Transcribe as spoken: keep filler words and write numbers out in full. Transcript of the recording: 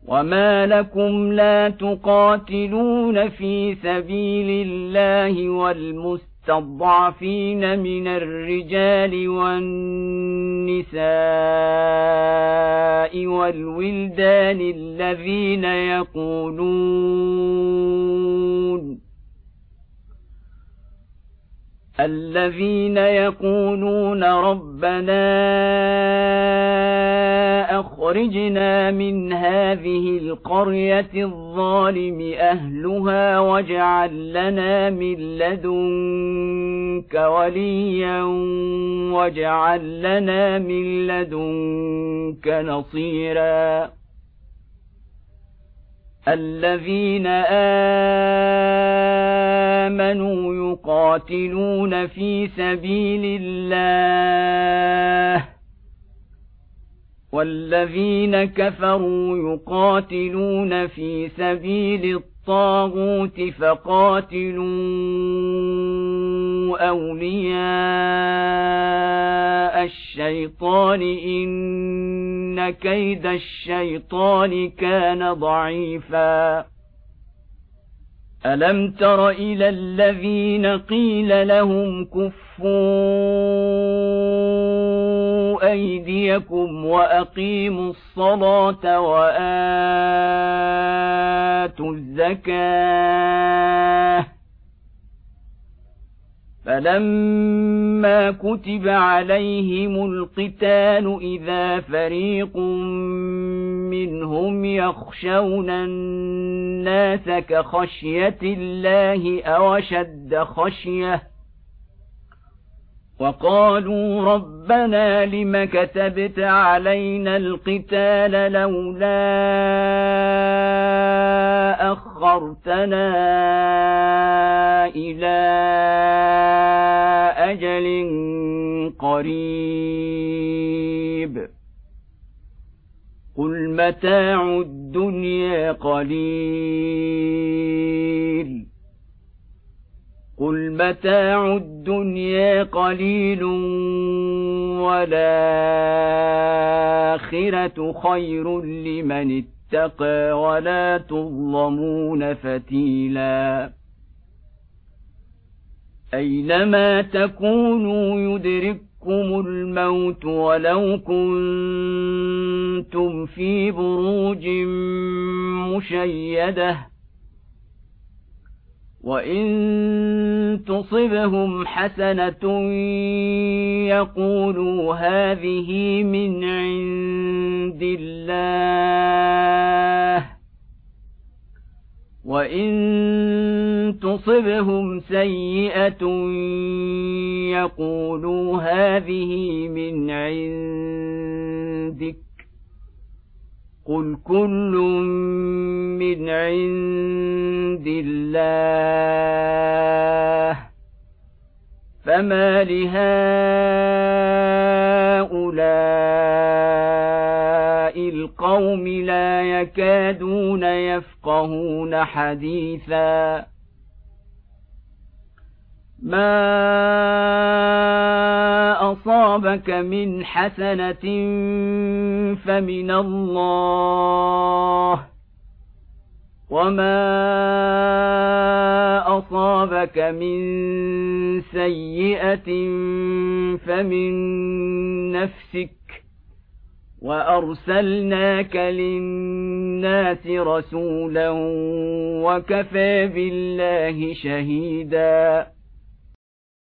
وما لكم لا تقاتلون في سبيل الله والمستضعفين من الرجال والنساء والولدان الذين يقولون الذين يقولون ربنا أخرجنا من هذه القرية الظالم أهلها واجعل لنا من لدنك وليا واجعل لنا من لدنك نصيرا الذين آمنوا يقاتلون في سبيل الله والذين كفروا يقاتلون في سبيل الطاغوت فقاتلوا أولياء الشيطان إن كيد الشيطان كان ضعيفا ألم تر إلى الذين قيل لهم كفوا أيديكم وأقيموا الصلاة وآتوا الزكاة فلما كتب عليهم القتال إذا فريق منهم يخشون الناس كخشية الله أو أشد خشية وقالوا ربنا لم كتبت علينا القتال لولا أخرتنا إلى أجل قريب قل متاع الدنيا قليل قل متاع الدنيا قليل والآخرة خير لمن اتقى ولا تظلمون فتيلا أينما تكونوا يدرككم الموت ولو كنتم في بروج مشيدة وإن تصبهم حسنة يقولوا هذه من عند الله وإن تصبهم سيئة يقولوا هذه من عندك قل كل من عند الله فما لهؤلاء القوم لا يكادون يفقهون حديثا ما أصابك من حسنة فمن الله وما أصابك من سيئة فمن نفسك وأرسلناك للناس رسولا وكفى بالله شهيدا